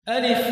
ألف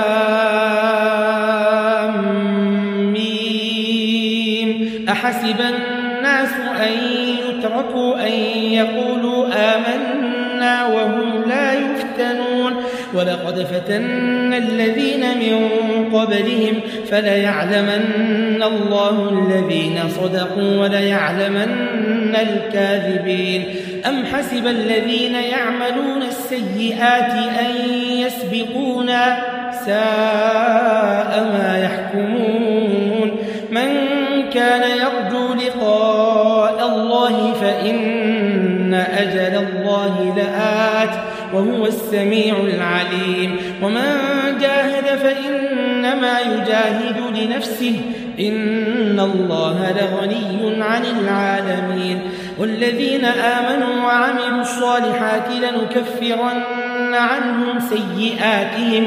لام ميم أحسب الناس أن يتركوا أن يقولوا آمنا وهم لا يفتنون ولقد فتنا الذين من قبلهم فليعلمن الله الذين صدقوا وليعلمن الكاذبين أم حسب الذين يعملون السيئات أن يسبقونا ساء ما يحكمون من كان يرجو لقاء الله فإن أجل الله لآت وهو السميع العليم ومن جاهد فإنما يجاهد لنفسه إن الله لغني عن العالمين والذين آمنوا وعملوا الصالحات لنكفرن عنهم سيئاتهم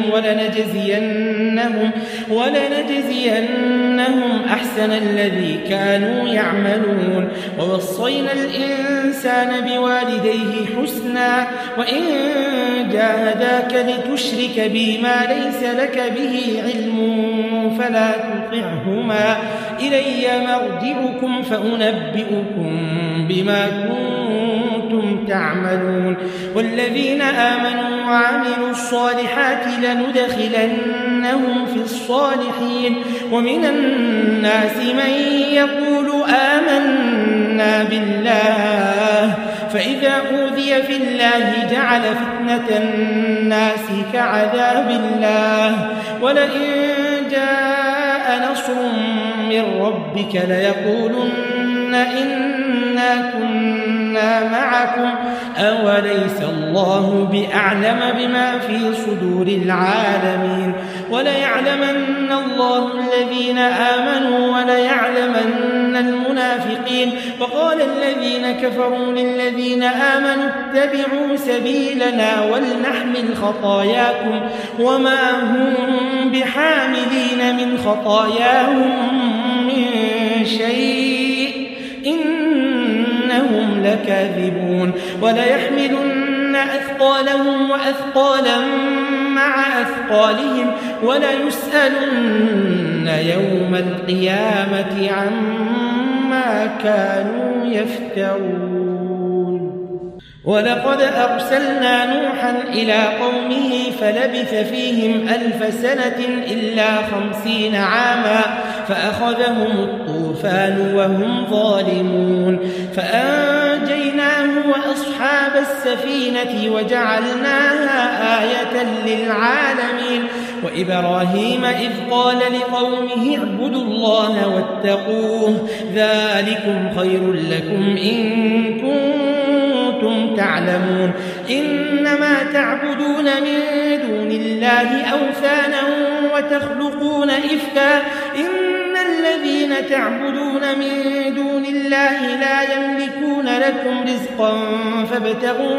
ولنجزينهم أحسن الذي كانوا يعملون ووصينا الإنسان بوالديه حسنا وإن جاهداك لتشرك بي ما ليس لك به علم فلا تطعهما إلي مرجعكم فأنبئكم بما كنتم تعملون والذين آمنوا وعملوا الصالحات لندخلنهم في الصالحين ومن الناس من يقول آمنا بالله فإذا أوذي في الله جعل فتنة الناس كعذاب الله ولئن جاء نصر من ربك ليقولن إنا كنا معكم أوليس الله بأعلم بما في صدور العالمين وليعلمن الله الذين آمنوا وليعلمن المنافقين وقال الذين كفروا للذين آمنوا اتبعوا سبيلنا ولنحمل خطاياكم وما هم بحاملين من خطاياهم من شيء إنهم لكاذبون وليحملن أثقالهم وأثقالا مع أثقالهم وليسألن يوم القيامة عما كانوا يفترون ولقد أرسلنا نوحا إلى قومه فلبث فيهم 1000 سنة إلا 50 عاما فأخذهم الطوفان وهم ظالمون فأنجيناه وأصحاب السفينة وجعلناها آية للعالمين وإبراهيم إذ قال لقومه اعبدوا الله واتقوه ذلكم خير لكم إن كنتم تعلمون إنما تعبدون من دون الله أوثانا وتخلقون إفكا إن الذين تعبدون من دون الله لا يملكون لكم رزقا فابتغوا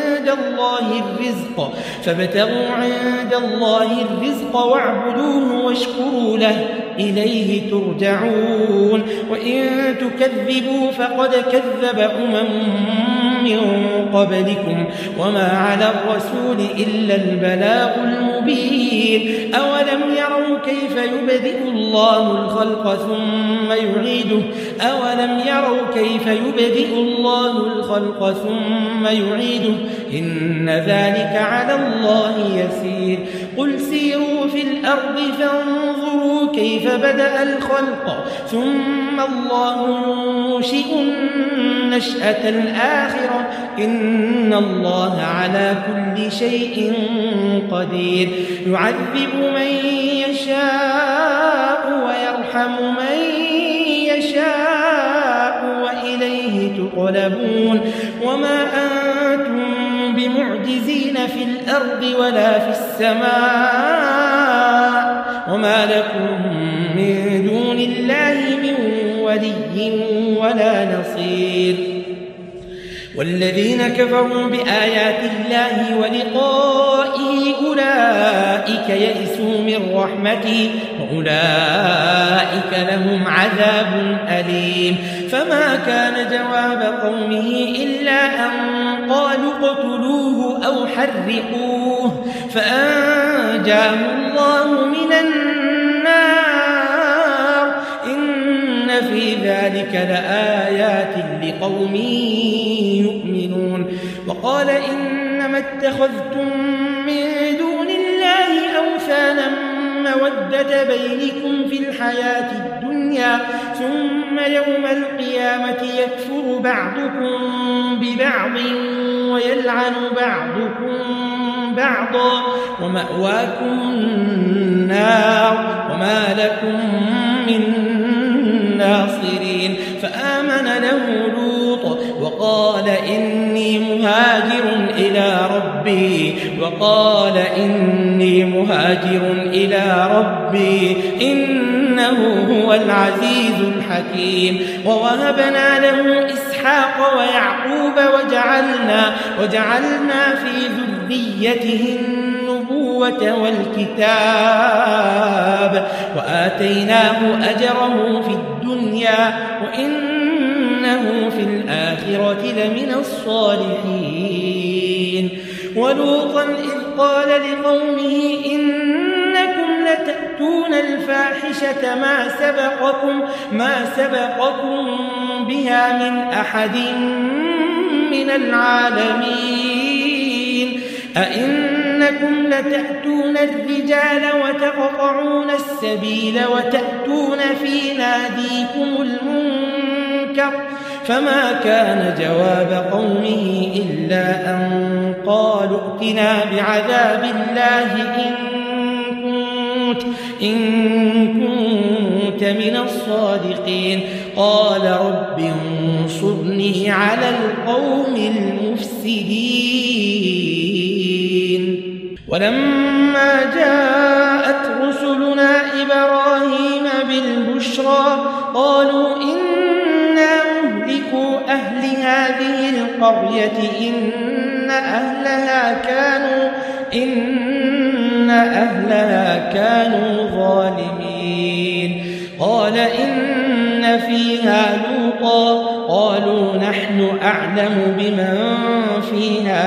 عند الله الرزق واعبدوه واشكروا له إليه ترجعون وإن تكذبوا فقد كذب من قبلكم وما على الرسول إلا البلاغ المبين أولم يروا كيف يبدئ الله الخلق ثم يعيده إن ذلك على الله يسير قل سيروا في الأرض فانظروا كيف بدأ الخلق ثم الله ينشئ النشأة الآخرة إن الله على كل شيء قدير يعذب من يشاء ويرحم من يشاء وإليه تقلبون وما أنتم بمعجزين في الأرض ولا في السماء وما لكم من دون الله من ولي ولا نصير والذين كفروا بآيات الله ولقائه أولئك يئسوا من رحمتي وأولئك لهم عذاب أليم فما كان جواب قومه إلا أن قالوا اقتلوه أو حرقوه فأنجاه الله من النار إن في ذلك لآيات لقوم يؤمنون. وقال إنما اتخذتم من دون الله أوثانا مودة بينكم في الحياة الدنيا ثم يوم القيامة يكفر بعضكم ببعض ويلعن بعضكم بعضا ومأواكم النار وما لكم من ناصرين. فآمن له لوط وقال إني مهاجر إلى ربي إنه هو العزيز الحكيم. ووهبنا له إسحاق ويعقوب وجعلنا في ذريته النبوة والكتاب وآتيناه أجره في الدنيا وإنه في الآخرة لمن الصالحين. ولوطا إذ قال لقومه إنكم لتأتون الفاحشة ما سبقكم بها من أحد من العالمين أئنكم لتأتون الرجال وتقطعون السبيل وتأتون في ناديكم المنكر فما كان جواب قومه إلا أن قالوا ائتنا بعذاب الله إن كنت من الصادقين. قال رب انصرني على القوم المفسدين. ولما جاءت رسلنا إبراهيم بالبشرى قالوا إنا مهلكوا أهل هذه القرية إن أهلها كانوا ظالمين. قال إن فيها لوطا قالوا نحن أعلم بمن فيها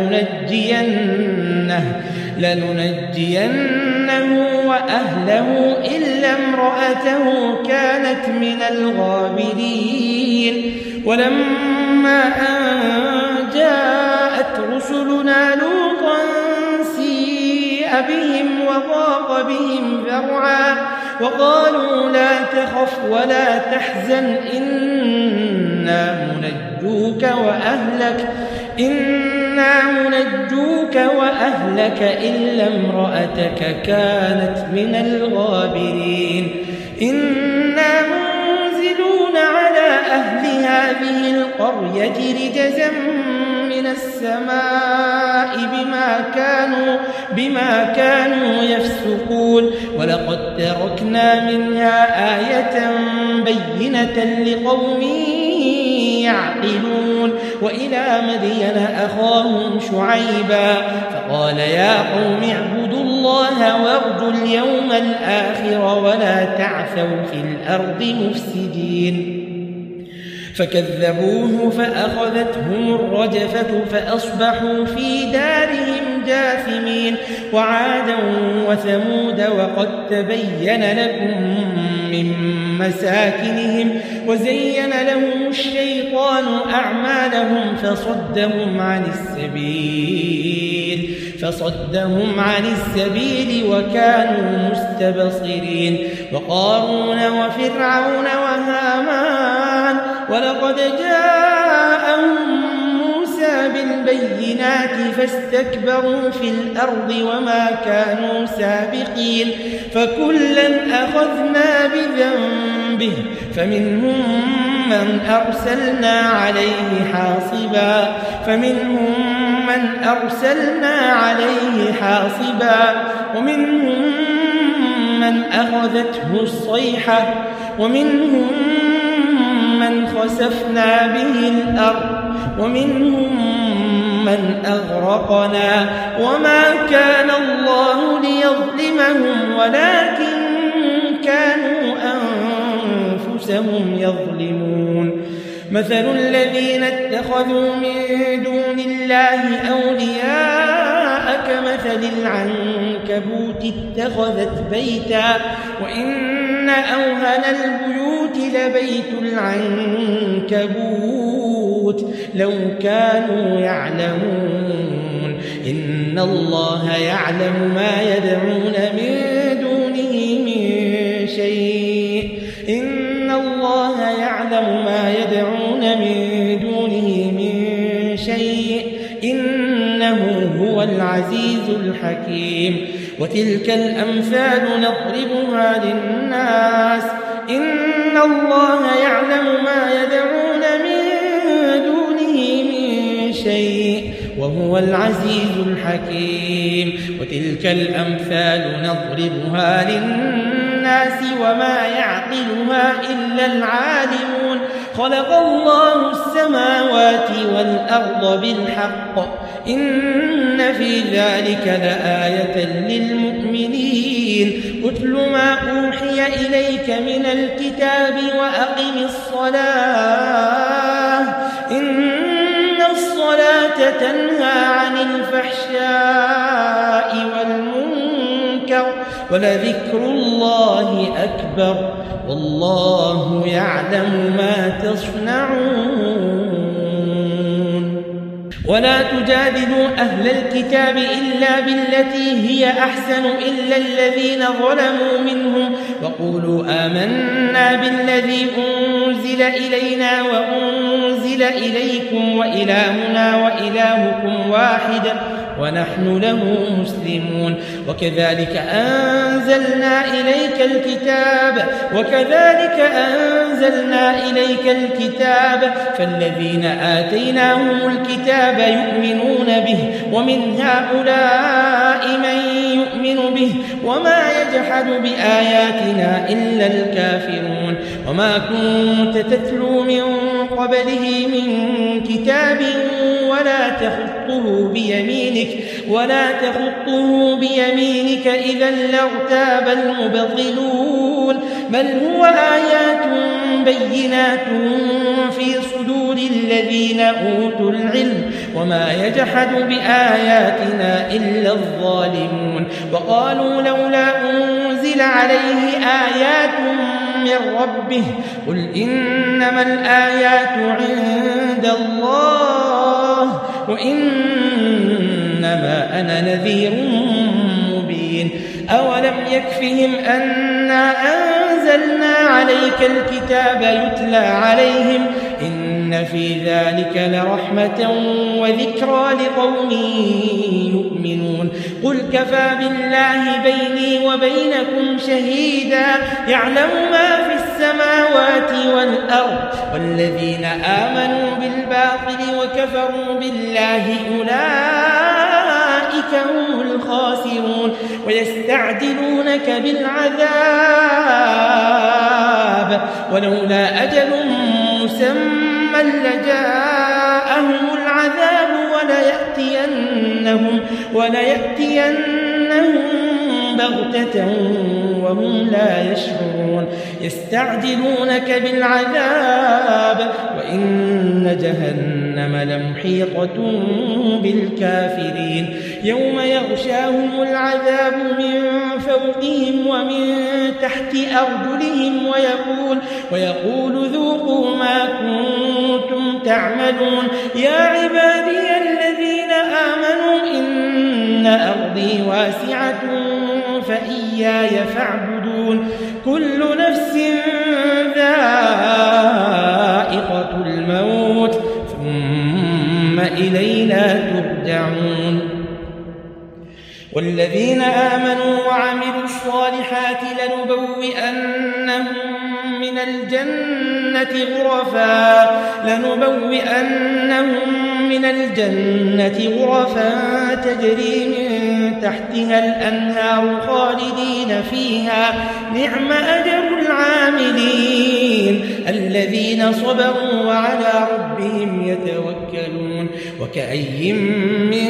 لننجينه وأهله إلا امرأته كانت من الغابرين. ولما أن جاءت رسلنا لوطا سيء بهم وضاق بهم ذرعا وقالوا لا تخف ولا تحزن إنا منجوك وأهلك إلا امرأتك كانت من الغابرين. إنا منزلون على أهل هذه القرية رجزا من السماء بما كانوا يفسقون. ولقد تركنا منها آية بينة لقوم يعقلون. وإلى مدين أخاهم شعيبا فقال يا قوم اعبدوا الله وارجوا اليوم الآخر ولا تعثوا في الأرض مفسدين. فكذبوه فأخذتهم الرجفة فأصبحوا في دارهم جاثمين. وعادا وثمود وقد تبين لكم من مساكنهم وزين لهم الشيطان أعمالهم فصدهم عن السبيل وكانوا مستبصرين. وقارون وفرعون وهامان ولقد جاءهم موسى بالبينات فاستكبروا في الأرض وما كانوا سابقين. فكلا أخذنا بذنبه فمنهم من أرسلنا عليه حاصبا ومنهم من أخذته الصيحة ومنهم من خسفنا به الأرض ومنهم من أغرقنا وما كان الله ليظلمهم ولكن كانوا أنفسهم يظلمون. مثل الذين اتخذوا من دون الله الله أولياء كمثل العنكبوت اتخذت بيتا وإن أوهن البيوت لبيت العنكبوت لو كانوا يعلمون إن الله يعلم ما يدعون من دونه من شيء إن الله يعلم ما يدعون من دونه من شيء إنه هو العزيز الحكيم وتلك الأمثال نضربها للناس إن الله يعلم ما يدعون من دونه من شيء وهو العزيز الحكيم وتلك الأمثال نضربها للناس وما يعقلها إلا العالمون خلق الله السماوات والأرض بالحق إن في ذلك لآية للمؤمنين أتل ما أوحي إليك من الكتاب وأقم الصلاة إن الصلاة تنهى عن الفحشاء والمنكر ولذكر الله أكبر والله يعلم ما تصنعون ولا تجادلوا أهل الكتاب إلا بالتي هي أحسن إلا الذين ظلموا منهم وقولوا آمنا بالذي أنزل إلينا وأنزل إليكم وإلهنا وإلهكم واحد ونحن له مسلمون وكذلك أنزلنا إليك الكتاب فالذين آتيناهم الكتاب يؤمنون به ومن هؤلاء من يؤمن به وما يجحد بآياتنا إلا الكافرون وما كنت تتلو من قبله من كتاب ولا تخطه بيمينك إذا لارتاب المبطلون بل هو آيات بينات في صدور الذين أوتوا العلم وما يجحد بآياتنا إلا الظالمون وقالوا لولا أنزل عليه آيات من ربه قل إنما الآيات عند الله وإنما أنا نذير مبين أولم يكفهم أنا أنزلنا عليك الكتاب يتلى عليهم إن في ذلك لرحمة وذكرى لقوم يؤمنون قل كفى بالله بيني وبينكم شهيدا يعلم ما في السماوات والأرض والذين آمنوا بالباطل وكفروا بالله أولئك هم الخاسرون ويستعجلونك بالعذاب ولولا أجل مسمى لجاءهم العذاب وليأتينهم بغتة وهم لا يشعرون يستعجلونك بالعذاب وإن جهنم لمحيطة بالكافرين يوم يغشاهم العذاب من فوقهم ومن تحت أرجلهم ويقول ذوقوا ما كنتم تعملون يا عبادي الذين آمنوا إن أرضي واسعة فإياي فاعبدون كل نفس ذائقة الموت ثم إلينا ترجعون والذين آمنوا وعملوا الصالحات لنبوئنهم من الجنة غرفا تجري من تحتها الأنهار خالدين فيها نعم أجر العاملين الذين صبروا وعلى ربهم يتوكلون وكأي من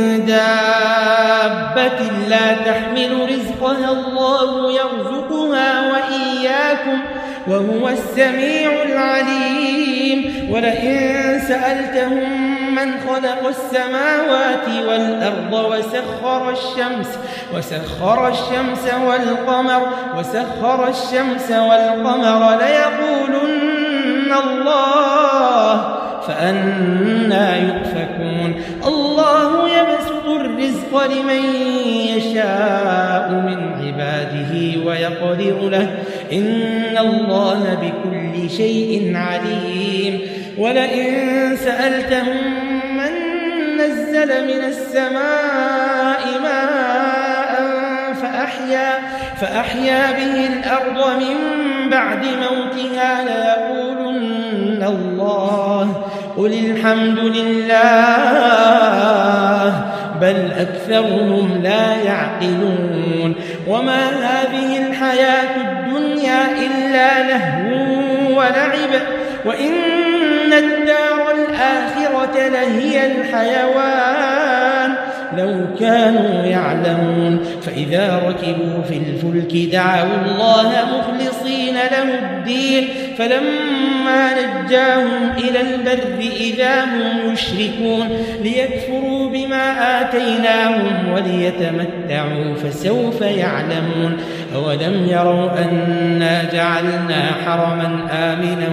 دابة لا تحمل رزقها الله يرزقها وإياكم وهو السميع العليم ولئن سألتهم من خلق السماوات والأرض وسخر الشمس والقمر ليقولن الله فأنى يؤفكون الله يبسط الرزق لمن يشاء من عباده ويقدر له إن الله بكل شيء عليم ولئن سألتهم من نزل من السماء ماء فأحيا به الأرض من بعد موتها ليقولن الله قل الحمد لله بل أكثرهم لا يعقلون وما هذه الحياة الدنيا إلا لهو ولعب وإن الدار الآخرة لهي الحيوان لو كانوا يعلمون فإذا ركبوا في الفلك دعوا الله مخلصين له الدين فلما نجاهم إلى البر إذا هم يشركون ليكفروا بما آتيناهم وليتمتعوا فسوف يعلمون أولم يروا أنا جعلنا حرما آمنا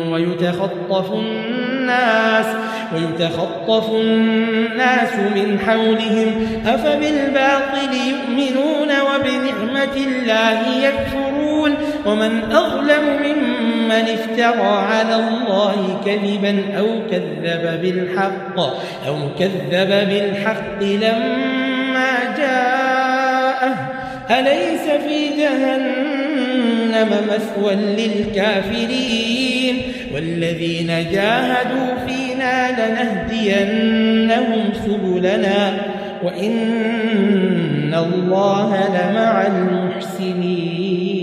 ويتخطف الناس من حولهم أفبالباطل يؤمنون وبنعمة الله يكفرون ومن أظلم ممن افترى على الله كذبا أو كذب بالحق لما جاءه أليس في جهنم مثوى للكافرين والذين جاهدوا فينا لنهدينهم سبلنا وإن الله لمع المحسنين